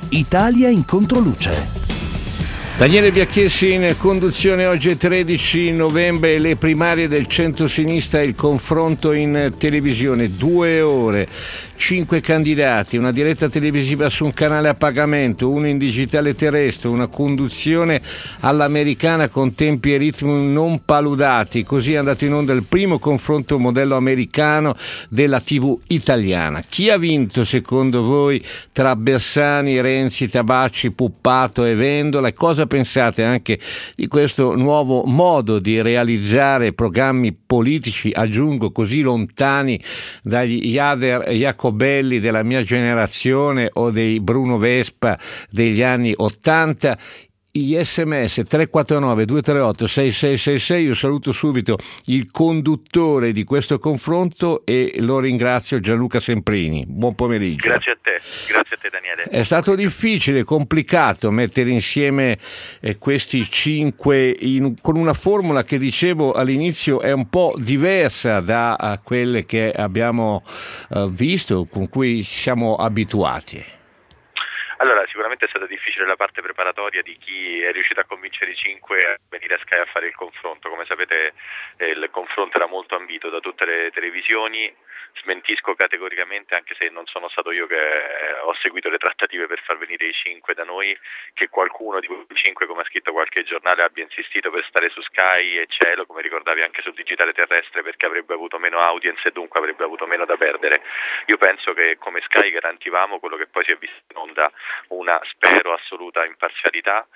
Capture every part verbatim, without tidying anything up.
Italia in controluce. Daniele Biacchessi in conduzione. Oggi è tredici novembre, le primarie del centro-sinistra, il confronto in televisione, due ore, cinque candidati, una diretta televisiva su un canale a pagamento, uno in digitale terrestre, una conduzione all'americana con tempi e ritmi non paludati. Così è andato in onda il primo confronto modello americano della tivù italiana. Chi ha vinto secondo voi tra Bersani, Renzi, Tabacci, Puppato e Vendola? E cosa pensate anche di questo nuovo modo di realizzare programmi politici, aggiungo, così lontani dagli Jader Jacobelli della mia generazione o dei Bruno Vespa degli anni ottanta? Gli sms tre quattro nove due tre otto sei sei sei sei. Io saluto subito il conduttore di questo confronto e lo ringrazio, Gianluca Semprini. Buon pomeriggio. Grazie a te, grazie a te Daniele. È stato difficile, complicato mettere insieme eh, questi cinque in, con una formula che dicevo all'inizio è un po' diversa da uh, quelle che abbiamo uh, visto, con cui siamo abituati. Allora, sicuramente è stata difficile la parte preparatoria di chi è riuscito a convincere i cinque a venire a Sky a fare il confronto. Come sapete eh, il confronto era molto ambito da tutte le televisioni. Smentisco categoricamente, anche se non sono stato io che eh, ho seguito le trattative per far venire i cinque da noi, che qualcuno di quei cinque, come ha scritto qualche giornale, abbia insistito per stare su Sky e Cielo, come ricordavi anche sul digitale terrestre, perché avrebbe avuto meno audience e dunque avrebbe avuto meno da perdere. Io penso che come Sky garantivamo quello che poi si è visto in onda, una, spero, assoluta imparzialità,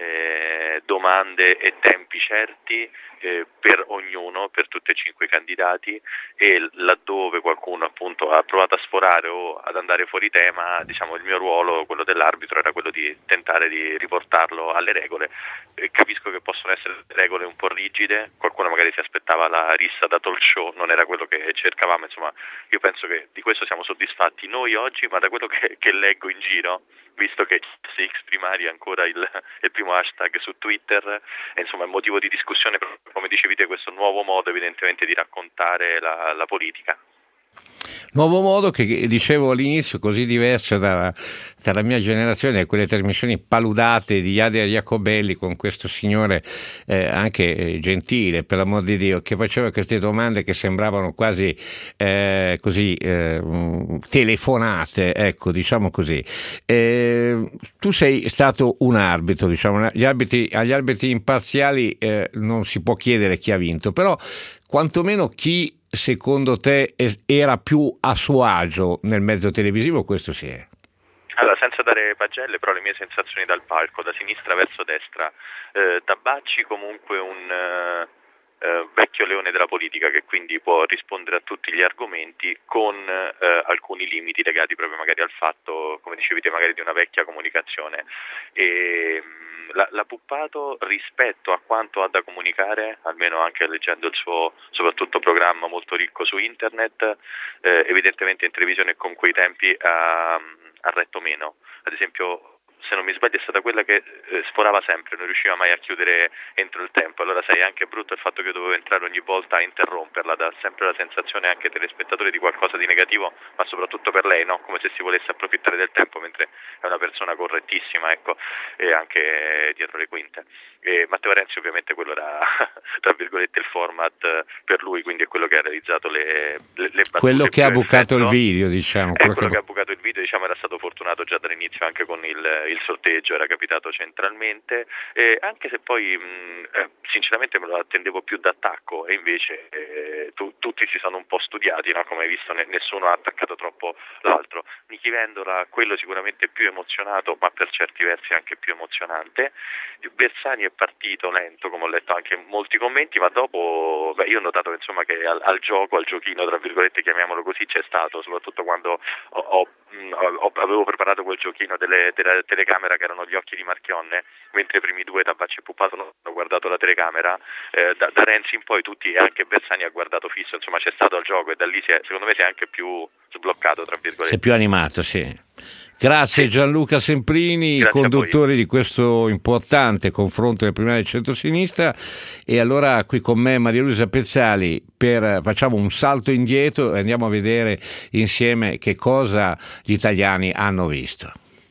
eh, domande e tempi certi eh, per ognuno, per tutti e cinque i candidati, e laddove qualcuno appunto ha provato a sforare o ad andare fuori tema, diciamo il mio ruolo, quello dell'arbitro, era quello di tentare di riportarlo alle regole. Eh, capisco che possono essere regole un po' rigide, qualcuno magari si aspettava la rissa da talk show, non era quello che cercavamo, insomma io penso che di questo siamo soddisfatti noi oggi, ma da quello che, che leggo in giro, visto che X Primari è ancora il, il primo hashtag su Twitter, e insomma è motivo di discussione, come dicevi te, questo nuovo modo evidentemente di raccontare la, la politica. Nuovo modo che, dicevo all'inizio, così diverso dalla, dalla mia generazione, da quelle trasmissioni paludate di Jader Jacobelli con questo signore eh, anche gentile, per l'amor di Dio, che faceva queste domande che sembravano quasi eh, così eh, telefonate, ecco, diciamo così. Eh, tu sei stato un arbitro, diciamo, gli arbitri, agli arbitri imparziali eh, non si può chiedere chi ha vinto, però quantomeno chi secondo te era più a suo agio nel mezzo televisivo, questo sì è. Allora, senza dare pagelle, però le mie sensazioni dal palco, da sinistra verso destra, eh, Tabacci comunque un eh, eh, vecchio leone della politica che quindi può rispondere a tutti gli argomenti con eh, alcuni limiti legati proprio magari al fatto, come dicevi te, magari di una vecchia comunicazione. E La, la Puppato, rispetto a quanto ha da comunicare, almeno anche leggendo il suo soprattutto programma molto ricco su internet, eh, evidentemente in televisione con quei tempi ha, ha retto meno. Ad esempio, se non mi sbaglio, è stata quella che eh, sforava sempre, non riusciva mai a chiudere entro il tempo. Allora sai, è anche brutto il fatto che io dovevo entrare ogni volta a interromperla, dà sempre la sensazione anche telespettatore di qualcosa di negativo, ma soprattutto per lei, no? Come se si volesse approfittare del tempo, mentre è una persona correttissima, ecco, e anche dietro le quinte. E Matteo Renzi ovviamente quello era, tra virgolette, il format per lui, quindi è quello che ha realizzato le, le, le battute. Quello che ha bucato il video, diciamo. Quello, quello che... che ha bucato il video, diciamo, era stato fortunato già dall'inizio anche con il, il sorteggio, era capitato centralmente, eh, anche se poi mh, eh, sinceramente me lo attendevo più d'attacco, e invece eh, tu, tutti si sono un po' studiati, no? Come hai visto, ne, nessuno ha attaccato troppo l'altro. Nichi Vendola, quello sicuramente più emozionato, ma per certi versi anche più emozionante. Bersani è partito lento, come ho letto anche in molti commenti, ma dopo beh, io ho notato insomma che al, al gioco, al giochino tra virgolette, chiamiamolo così, c'è stato, soprattutto quando ho, ho, ho, avevo preparato quel giochino delle, della telecamera che erano gli occhi di Marchionne, mentre i primi due, Tabacci e Puppato, non hanno guardato la telecamera, eh, da, da Renzi in poi tutti, e anche Bersani ha guardato fisso, insomma c'è stato al gioco, e da lì si è, secondo me si è anche più sbloccato, tra virgolette. Si è più animato, sì. Grazie Gianluca Semprini, Grazie conduttore di questo importante confronto delle primarie del centro-sinistra. E allora qui con me Maria Luisa Pezzali, per, facciamo un salto indietro e andiamo a vedere insieme che cosa gli italiani hanno visto.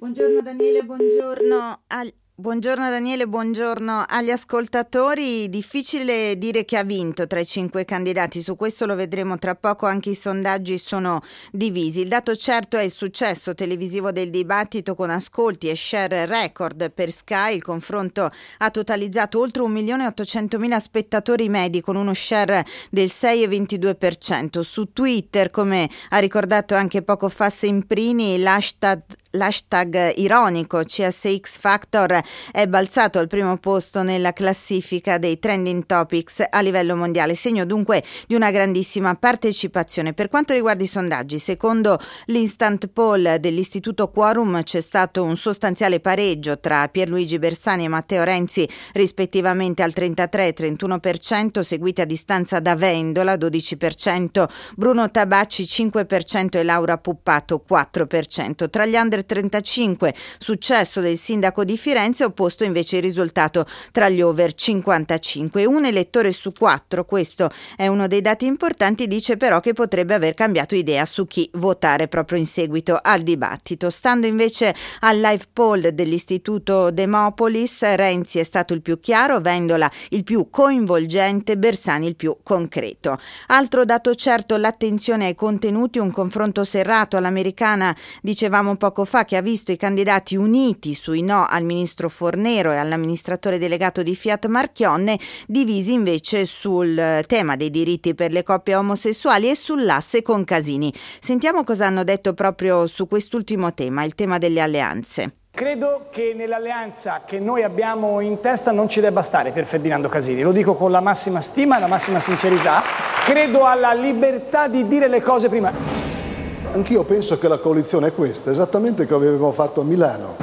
Buongiorno Daniele, buongiorno al... Buongiorno Daniele, buongiorno agli ascoltatori. Difficile dire chi ha vinto tra i cinque candidati, su questo lo vedremo tra poco, anche i sondaggi sono divisi. Il dato certo è il successo televisivo del dibattito con ascolti e share record per Sky. Il confronto ha totalizzato oltre un milione e ottocentomila spettatori medi con uno share del sei virgola ventidue per cento. Su Twitter, come ha ricordato anche poco fa Semprini, l'hashtag L'hashtag ironico C S X Factor è balzato al primo posto nella classifica dei trending topics a livello mondiale, segno dunque di una grandissima partecipazione. Per quanto riguarda i sondaggi, secondo l'instant poll dell'Istituto Quorum c'è stato un sostanziale pareggio tra Pierluigi Bersani e Matteo Renzi, rispettivamente al trentatré e trentuno per cento, seguiti a distanza da Vendola dodici per cento, Bruno Tabacci cinque per cento e Laura Puppato quattro per cento. Tra gli under trentacinque, successo del sindaco di Firenze, opposto invece il risultato tra gli over cinquantacinque. Un elettore su quattro, questo è uno dei dati importanti, dice però che potrebbe aver cambiato idea su chi votare proprio in seguito al dibattito. Stando invece al live poll dell'Istituto Demopolis, Renzi è stato il più chiaro, Vendola il più coinvolgente, Bersani il più concreto. Altro dato certo, l'attenzione ai contenuti, un confronto serrato all'americana, dicevamo poco fa, che ha visto i candidati uniti sui no al ministro Fornero e all'amministratore delegato di Fiat Marchionne, divisi invece sul tema dei diritti per le coppie omosessuali e sull'asse con Casini. Sentiamo cosa hanno detto proprio su quest'ultimo tema, il tema delle alleanze. Credo che nell'alleanza che noi abbiamo in testa non ci debba stare Pier Ferdinando Casini, lo dico con la massima stima e la massima sincerità. Credo alla libertà di dire le cose prima. Anch'io penso che la coalizione è questa, esattamente come avevamo fatto a Milano.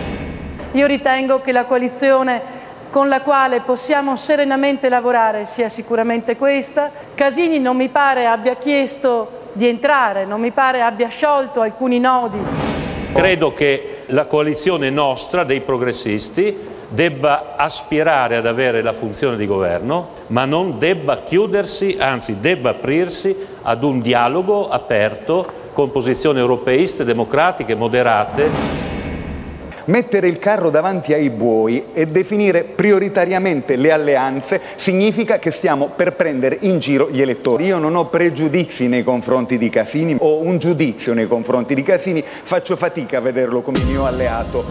Io ritengo che la coalizione con la quale possiamo serenamente lavorare sia sicuramente questa. Casini non mi pare abbia chiesto di entrare, non mi pare abbia sciolto alcuni nodi. Credo che la coalizione nostra dei progressisti debba aspirare ad avere la funzione di governo, ma non debba chiudersi, anzi debba aprirsi ad un dialogo aperto con posizioni europeiste, democratiche, moderate. Mettere il carro davanti ai buoi e definire prioritariamente le alleanze significa che stiamo per prendere in giro gli elettori. Io non ho pregiudizi nei confronti di Casini, ho un giudizio nei confronti di Casini, faccio fatica a vederlo come mio alleato.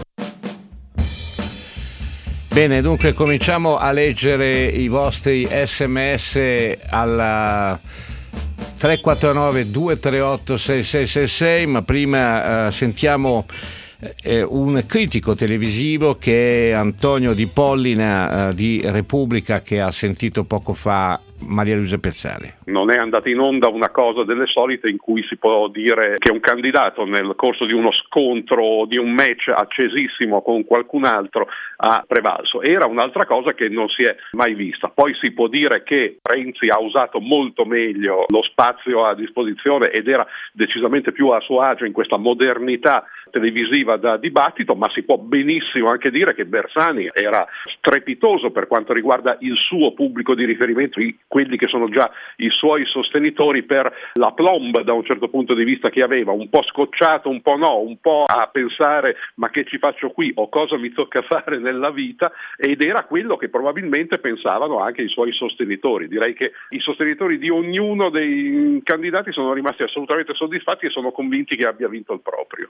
Bene, dunque cominciamo a leggere i vostri sms alla tre quattro nove due tre otto sei sei sei sei, ma prima eh, sentiamo eh, un critico televisivo che è Antonio Di Pollina eh, di Repubblica, che ha sentito poco fa Maria Luisa Pezzali. Non è andata in onda una cosa delle solite in cui si può dire che un candidato nel corso di uno scontro, di un match accesissimo con qualcun altro, ha prevalso. Era un'altra cosa che non si è mai vista. Poi si può dire che Renzi ha usato molto meglio lo spazio a disposizione ed era decisamente più a suo agio in questa modernità televisiva da dibattito, ma si può benissimo anche dire che Bersani era strepitoso per quanto riguarda il suo pubblico di riferimento, i, quelli che sono già i suoi sostenitori, per la plomb da un certo punto di vista che aveva, un po' scocciato, un po' no, un po' a pensare ma che ci faccio qui o cosa mi tocca fare nella vita, ed era quello che probabilmente pensavano anche i suoi sostenitori. Direi che i sostenitori di ognuno dei candidati sono rimasti assolutamente soddisfatti e sono convinti che abbia vinto il proprio.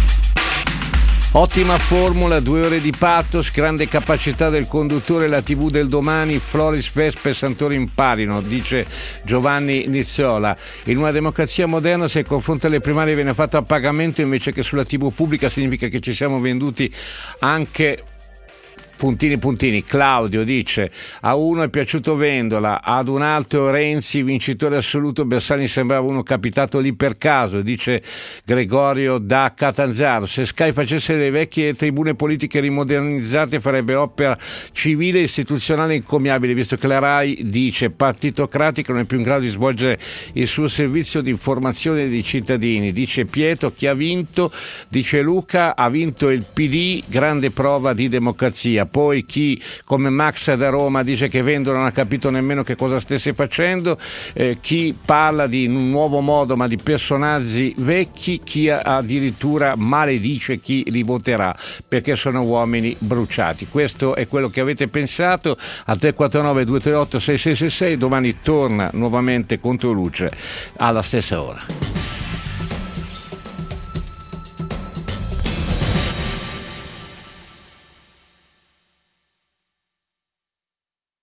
Ottima formula, due ore di pathos, grande capacità del conduttore, la tivù del domani, Floris Vespe e Santoro imparino, dice Giovanni Nizzola. In una democrazia moderna, se il confronto alle primarie viene fatto a pagamento invece che sulla tivù pubblica, significa che ci siamo venduti anche... Puntini puntini, Claudio dice: a uno è piaciuto Vendola, ad un altro Renzi vincitore assoluto, Bersani sembrava uno capitato lì per caso, dice Gregorio da Catanzaro. Se Sky facesse le vecchie tribune politiche rimodernizzate farebbe opera civile e istituzionale incommiabile, visto che la RAI, dice, partitocratica, non è più in grado di svolgere il suo servizio di informazione dei cittadini. Dice Pietro: chi ha vinto? Dice Luca: ha vinto il P D, grande prova di democrazia. poi chi come Max da Roma dice che Vendo non ha capito nemmeno che cosa stesse facendo, eh, chi parla di un nuovo modo ma di personaggi vecchi, chi addirittura maledice chi li voterà perché sono uomini bruciati. Questo è quello che avete pensato. Al tre quattro nove due tre otto sei sei sei sei domani torna nuovamente Controluce alla stessa ora.